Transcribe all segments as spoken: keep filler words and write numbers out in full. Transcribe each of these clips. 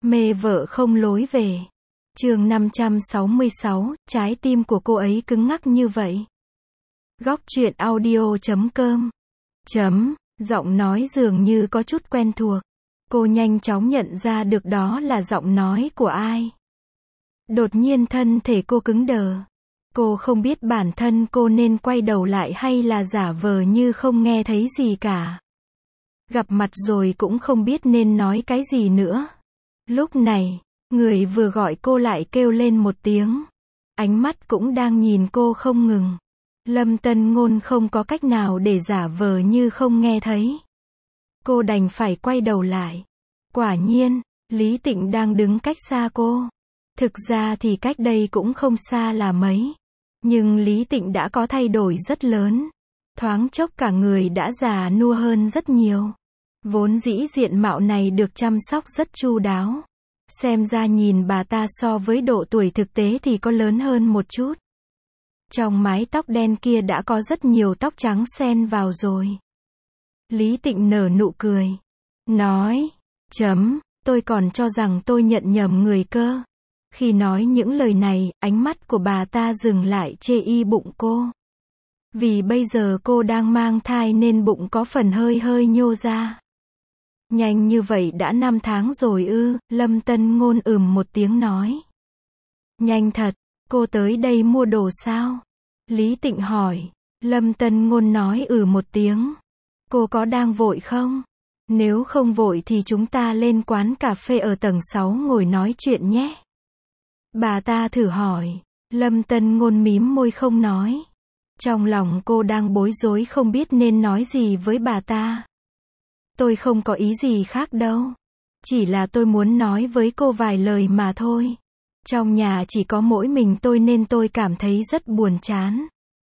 Mê vợ không lối về. Chương năm trăm sáu mươi sáu, trái tim của cô ấy cứng ngắc như vậy. Góc truyện audio chấm com. Chấm, giọng nói dường như có chút quen thuộc. Cô nhanh chóng nhận ra được đó là giọng nói của ai. Đột nhiên thân thể cô cứng đờ. Cô không biết bản thân cô nên quay đầu lại hay là giả vờ như không nghe thấy gì cả. Gặp mặt rồi cũng không biết nên nói cái gì nữa. Lúc này, người vừa gọi cô lại kêu lên một tiếng. Ánh mắt cũng đang nhìn cô không ngừng. Lâm Tân Ngôn không có cách nào để giả vờ như không nghe thấy. Cô đành phải quay đầu lại. Quả nhiên, Lý Tịnh đang đứng cách xa cô. Thực ra thì cách đây cũng không xa là mấy. Nhưng Lý Tịnh đã có thay đổi rất lớn. Thoáng chốc cả người đã già nua hơn rất nhiều. Vốn dĩ diện mạo này được chăm sóc rất chu đáo. Xem ra nhìn bà ta so với độ tuổi thực tế thì có lớn hơn một chút. Trong mái tóc đen kia đã có rất nhiều tóc trắng xen vào rồi. Lý Tịnh nở nụ cười. Nói, chấm, tôi còn cho rằng tôi nhận nhầm người cơ. Khi nói những lời này, ánh mắt của bà ta dừng lại chê y bụng cô. Vì bây giờ cô đang mang thai nên bụng có phần hơi hơi nhô ra. Nhanh như vậy đã năm tháng rồi ư, Lâm Tân Ngôn ừm một tiếng nói. Nhanh thật, cô tới đây mua đồ sao? Lý Tịnh hỏi. Lâm Tân Ngôn nói ừ một tiếng. Cô có đang vội không? Nếu không vội thì chúng ta lên quán cà phê ở tầng sáu ngồi nói chuyện nhé. Bà ta thử hỏi. Lâm Tân Ngôn mím môi không nói. Trong lòng cô đang bối rối không biết nên nói gì với bà ta. Tôi không có ý gì khác đâu. Chỉ là tôi muốn nói với cô vài lời mà thôi. Trong nhà chỉ có mỗi mình tôi nên tôi cảm thấy rất buồn chán.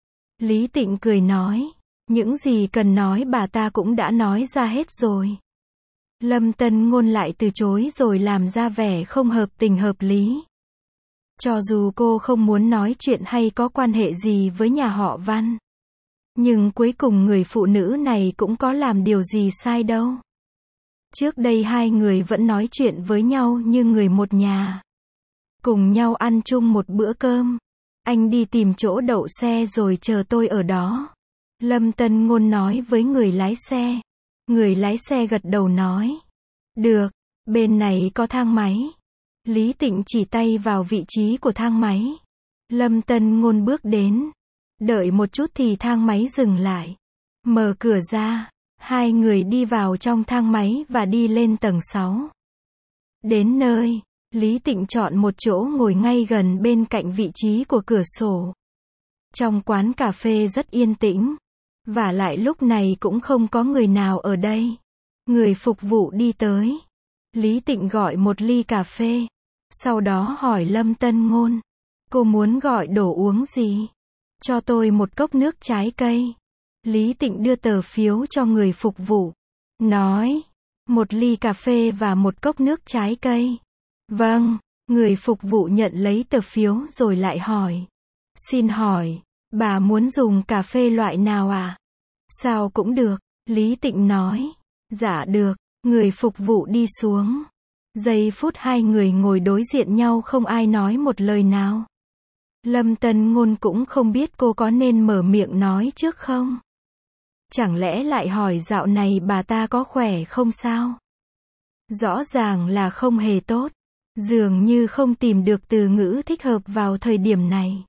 Lý Tịnh cười nói. Những gì cần nói bà ta cũng đã nói ra hết rồi. Lâm Tân Ngôn lại từ chối rồi làm ra vẻ không hợp tình hợp lý. Cho dù cô không muốn nói chuyện hay có quan hệ gì với nhà họ Văn. Nhưng cuối cùng người phụ nữ này cũng có làm điều gì sai đâu. Trước đây hai người vẫn nói chuyện với nhau như người một nhà. Cùng nhau ăn chung một bữa cơm. Anh đi tìm chỗ đậu xe rồi chờ tôi ở đó. Lâm Tân Ngôn nói với người lái xe. Người lái xe gật đầu nói. Được, bên này có thang máy. Lý Tịnh chỉ tay vào vị trí của thang máy. Lâm Tân Ngôn bước đến. Đợi một chút thì thang máy dừng lại. Mở cửa ra. Hai người đi vào trong thang máy và đi lên tầng sáu. Đến nơi, Lý Tịnh chọn một chỗ ngồi ngay gần bên cạnh vị trí của cửa sổ. Trong quán cà phê rất yên tĩnh. Và lại lúc này cũng không có người nào ở đây. Người phục vụ đi tới. Lý Tịnh gọi một ly cà phê. Sau đó hỏi Lâm Tân Ngôn. Cô muốn gọi đồ uống gì? Cho tôi một cốc nước trái cây. Lý Tịnh đưa tờ phiếu cho người phục vụ. Nói. Một ly cà phê và một cốc nước trái cây. Vâng. Người phục vụ nhận lấy tờ phiếu rồi lại hỏi. Xin hỏi, bà muốn dùng cà phê loại nào à? Sao cũng được. Lý Tịnh nói. Dạ được. Người phục vụ đi xuống. Giây phút hai người ngồi đối diện nhau không ai nói một lời nào. Lâm Tân Ngôn cũng không biết cô có nên mở miệng nói trước không. Chẳng lẽ lại hỏi dạo này bà ta có khỏe không sao? Rõ ràng là không hề tốt. Dường như không tìm được từ ngữ thích hợp vào thời điểm này.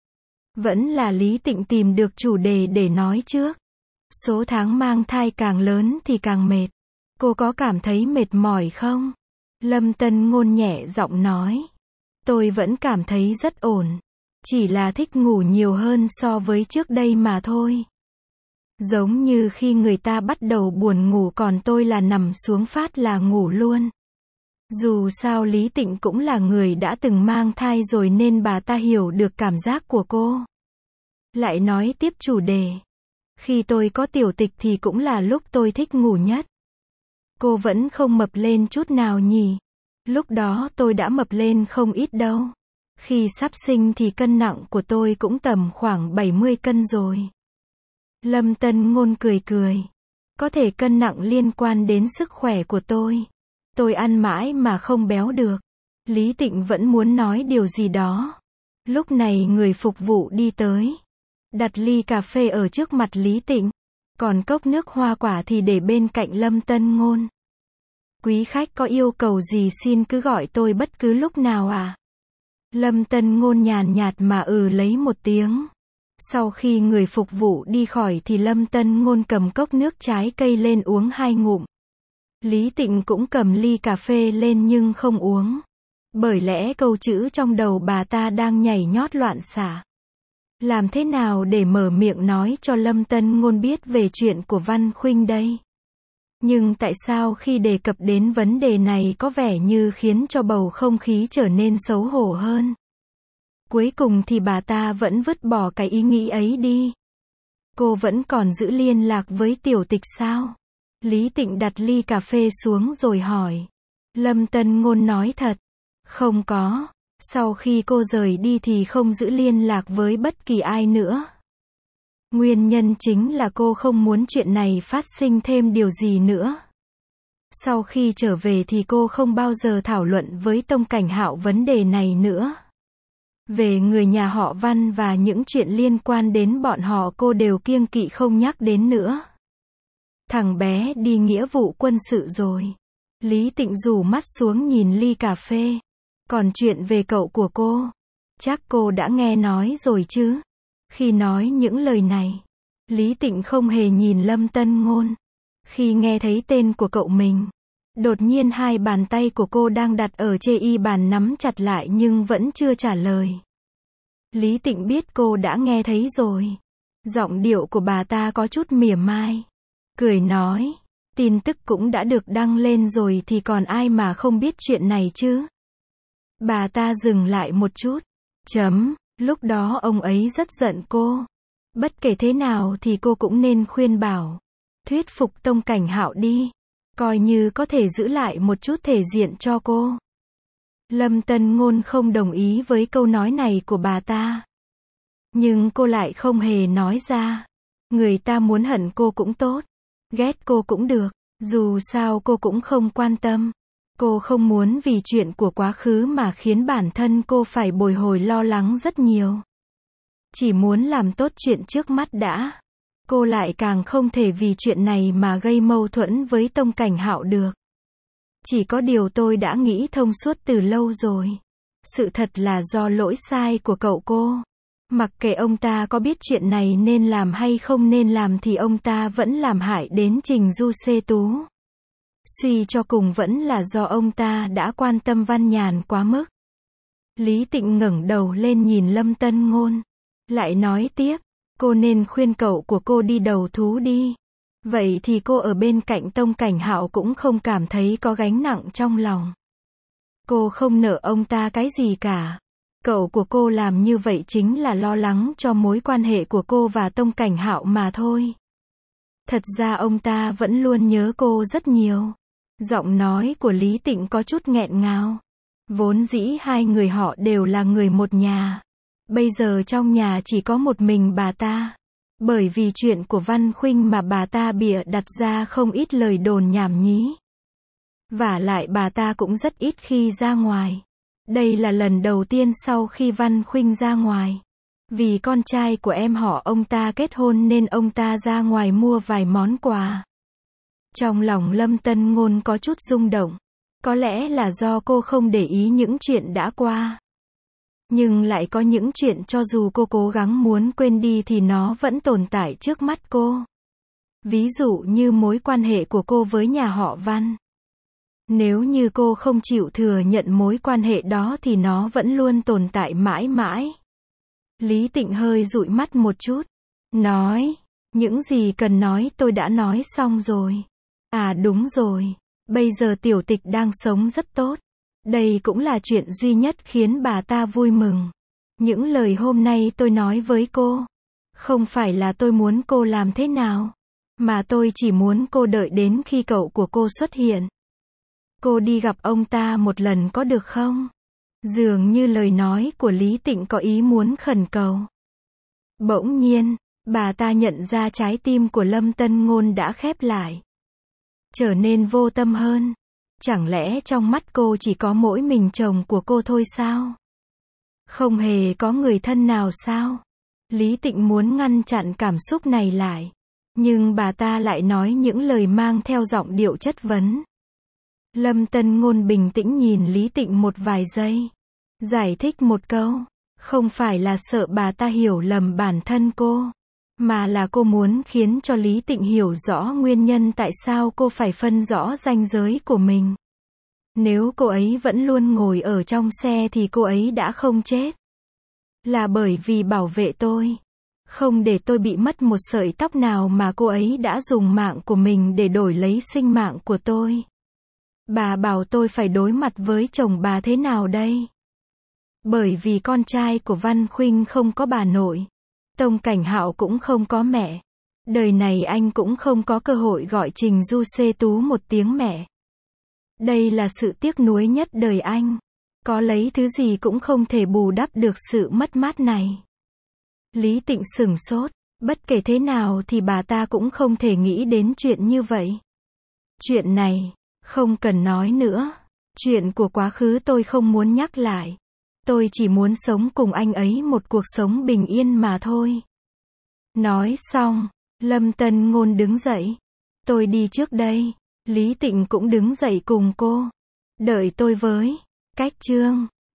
Vẫn là Lý Tịnh tìm được chủ đề để nói trước. Số tháng mang thai càng lớn thì càng mệt. Cô có cảm thấy mệt mỏi không? Lâm Tân Ngôn nhẹ giọng nói. Tôi vẫn cảm thấy rất ổn. Chỉ là thích ngủ nhiều hơn so với trước đây mà thôi. Giống như khi người ta bắt đầu buồn ngủ còn tôi là nằm xuống phát là ngủ luôn. Dù sao Lý Tịnh cũng là người đã từng mang thai rồi nên bà ta hiểu được cảm giác của cô. Lại nói tiếp chủ đề. Khi tôi có tiểu tịch thì cũng là lúc tôi thích ngủ nhất. Cô vẫn không mập lên chút nào nhỉ? Lúc đó tôi đã mập lên không ít đâu. Khi sắp sinh thì cân nặng của tôi cũng tầm khoảng bảy mươi cân rồi. Lâm Tân Ngôn cười cười. Có thể cân nặng liên quan đến sức khỏe của tôi. Tôi ăn mãi mà không béo được. Lý Tịnh vẫn muốn nói điều gì đó. Lúc này người phục vụ đi tới. Đặt ly cà phê ở trước mặt Lý Tịnh. Còn cốc nước hoa quả thì để bên cạnh Lâm Tân Ngôn. Quý khách có yêu cầu gì xin cứ gọi tôi bất cứ lúc nào à? Lâm Tân Ngôn nhàn nhạt mà ừ lấy một tiếng. Sau khi người phục vụ đi khỏi thì Lâm Tân Ngôn cầm cốc nước trái cây lên uống hai ngụm. Lý Tịnh cũng cầm ly cà phê lên nhưng không uống. Bởi lẽ câu chữ trong đầu bà ta đang nhảy nhót loạn xạ. Làm thế nào để mở miệng nói cho Lâm Tân Ngôn biết về chuyện của Văn Khuynh đây? Nhưng tại sao khi đề cập đến vấn đề này có vẻ như khiến cho bầu không khí trở nên xấu hổ hơn? Cuối cùng thì bà ta vẫn vứt bỏ cái ý nghĩ ấy đi. Cô vẫn còn giữ liên lạc với Tiểu Tịch sao? Lý Tịnh đặt ly cà phê xuống rồi hỏi. Lâm Tân Ngôn nói thật. Không có. Sau khi cô rời đi thì không giữ liên lạc với bất kỳ ai nữa. Nguyên nhân chính là cô không muốn chuyện này phát sinh thêm điều gì nữa. Sau khi trở về thì cô không bao giờ thảo luận với Tông Cảnh Hạo vấn đề này nữa. Về người nhà họ Văn và những chuyện liên quan đến bọn họ cô đều kiêng kỵ không nhắc đến nữa. Thằng bé đi nghĩa vụ quân sự rồi. Lý Tịnh rủ mắt xuống nhìn ly cà phê. Còn chuyện về cậu của cô, chắc cô đã nghe nói rồi chứ. Khi nói những lời này, Lý Tịnh không hề nhìn Lâm Tân Ngôn. Khi nghe thấy tên của cậu mình, đột nhiên hai bàn tay của cô đang đặt ở trên y bàn nắm chặt lại nhưng vẫn chưa trả lời. Lý Tịnh biết cô đã nghe thấy rồi. Giọng điệu của bà ta có chút mỉa mai. Cười nói, tin tức cũng đã được đăng lên rồi thì còn ai mà không biết chuyện này chứ. Bà ta dừng lại một chút. Chấm, lúc đó ông ấy rất giận cô. Bất kể thế nào thì cô cũng nên khuyên bảo. Thuyết phục Tông Cảnh Hạo đi. Coi như có thể giữ lại một chút thể diện cho cô. Lâm Tân Ngôn không đồng ý với câu nói này của bà ta. Nhưng cô lại không hề nói ra. Người ta muốn hận cô cũng tốt. Ghét cô cũng được. Dù sao cô cũng không quan tâm. Cô không muốn vì chuyện của quá khứ mà khiến bản thân cô phải bồi hồi lo lắng rất nhiều. Chỉ muốn làm tốt chuyện trước mắt đã. Cô lại càng không thể vì chuyện này mà gây mâu thuẫn với Tông Cảnh Hạo được. Chỉ có điều tôi đã nghĩ thông suốt từ lâu rồi. Sự thật là do lỗi sai của cậu cô. Mặc kệ ông ta có biết chuyện này nên làm hay không nên làm thì ông ta vẫn làm hại đến Trình Du Xê Tú. Suy cho cùng vẫn là do ông ta đã quan tâm Văn Nhàn quá mức. Lý Tịnh ngẩng đầu lên nhìn Lâm Tân Ngôn. Lại nói tiếp, cô nên khuyên cậu của cô đi đầu thú đi. Vậy thì cô ở bên cạnh Tông Cảnh Hạo cũng không cảm thấy có gánh nặng trong lòng. Cô không nợ ông ta cái gì cả. Cậu của cô làm như vậy chính là lo lắng cho mối quan hệ của cô và Tông Cảnh Hạo mà thôi. Thật ra ông ta vẫn luôn nhớ cô rất nhiều. Giọng nói của Lý Tịnh có chút nghẹn ngào. Vốn dĩ hai người họ đều là người một nhà. Bây giờ trong nhà chỉ có một mình bà ta. Bởi vì chuyện của Văn Khuynh mà bà ta bịa đặt ra không ít lời đồn nhảm nhí. Vả lại bà ta cũng rất ít khi ra ngoài. Đây là lần đầu tiên sau khi Văn Khuynh ra ngoài. Vì con trai của em họ ông ta kết hôn nên ông ta ra ngoài mua vài món quà. Trong lòng Lâm Tân Ngôn có chút rung động. Có lẽ là do cô không để ý những chuyện đã qua. Nhưng lại có những chuyện cho dù cô cố gắng muốn quên đi thì nó vẫn tồn tại trước mắt cô. Ví dụ như mối quan hệ của cô với nhà họ Văn. Nếu như cô không chịu thừa nhận mối quan hệ đó thì nó vẫn luôn tồn tại mãi mãi. Lý Tịnh hơi dụi mắt một chút. Nói, những gì cần nói tôi đã nói xong rồi. À đúng rồi, bây giờ Tiểu Tịch đang sống rất tốt. Đây cũng là chuyện duy nhất khiến bà ta vui mừng. Những lời hôm nay tôi nói với cô, không phải là tôi muốn cô làm thế nào, mà tôi chỉ muốn cô đợi đến khi cậu của cô xuất hiện. Cô đi gặp ông ta một lần có được không? Dường như lời nói của Lý Tịnh có ý muốn khẩn cầu. Bỗng nhiên, bà ta nhận ra trái tim của Lâm Tân Ngôn đã khép lại. Trở nên vô tâm hơn. Chẳng lẽ trong mắt cô chỉ có mỗi mình chồng của cô thôi sao? Không hề có người thân nào sao? Lý Tịnh muốn ngăn chặn cảm xúc này lại. Nhưng bà ta lại nói những lời mang theo giọng điệu chất vấn. Lâm Tân Ngôn bình tĩnh nhìn Lý Tịnh một vài giây. Giải thích một câu. Không phải là sợ bà ta hiểu lầm bản thân cô. Mà là cô muốn khiến cho Lý Tịnh hiểu rõ nguyên nhân tại sao cô phải phân rõ ranh giới của mình. Nếu cô ấy vẫn luôn ngồi ở trong xe thì cô ấy đã không chết. Là bởi vì bảo vệ tôi. Không để tôi bị mất một sợi tóc nào mà cô ấy đã dùng mạng của mình để đổi lấy sinh mạng của tôi. Bà bảo tôi phải đối mặt với chồng bà thế nào đây? Bởi vì con trai của Văn Khuynh không có bà nội. Tông Cảnh Hạo cũng không có mẹ. Đời này anh cũng không có cơ hội gọi Trình Du Xê Tú một tiếng mẹ. Đây là sự tiếc nuối nhất đời anh. Có lấy thứ gì cũng không thể bù đắp được sự mất mát này. Lý Tịnh sửng sốt. Bất kể thế nào thì bà ta cũng không thể nghĩ đến chuyện như vậy. Chuyện này, không cần nói nữa. Chuyện của quá khứ tôi không muốn nhắc lại. Tôi chỉ muốn sống cùng anh ấy một cuộc sống bình yên mà thôi. Nói xong, Lâm Tân Ngôn đứng dậy. Tôi đi trước đây. Lý Tịnh cũng đứng dậy cùng cô. Đợi tôi với. Cách chương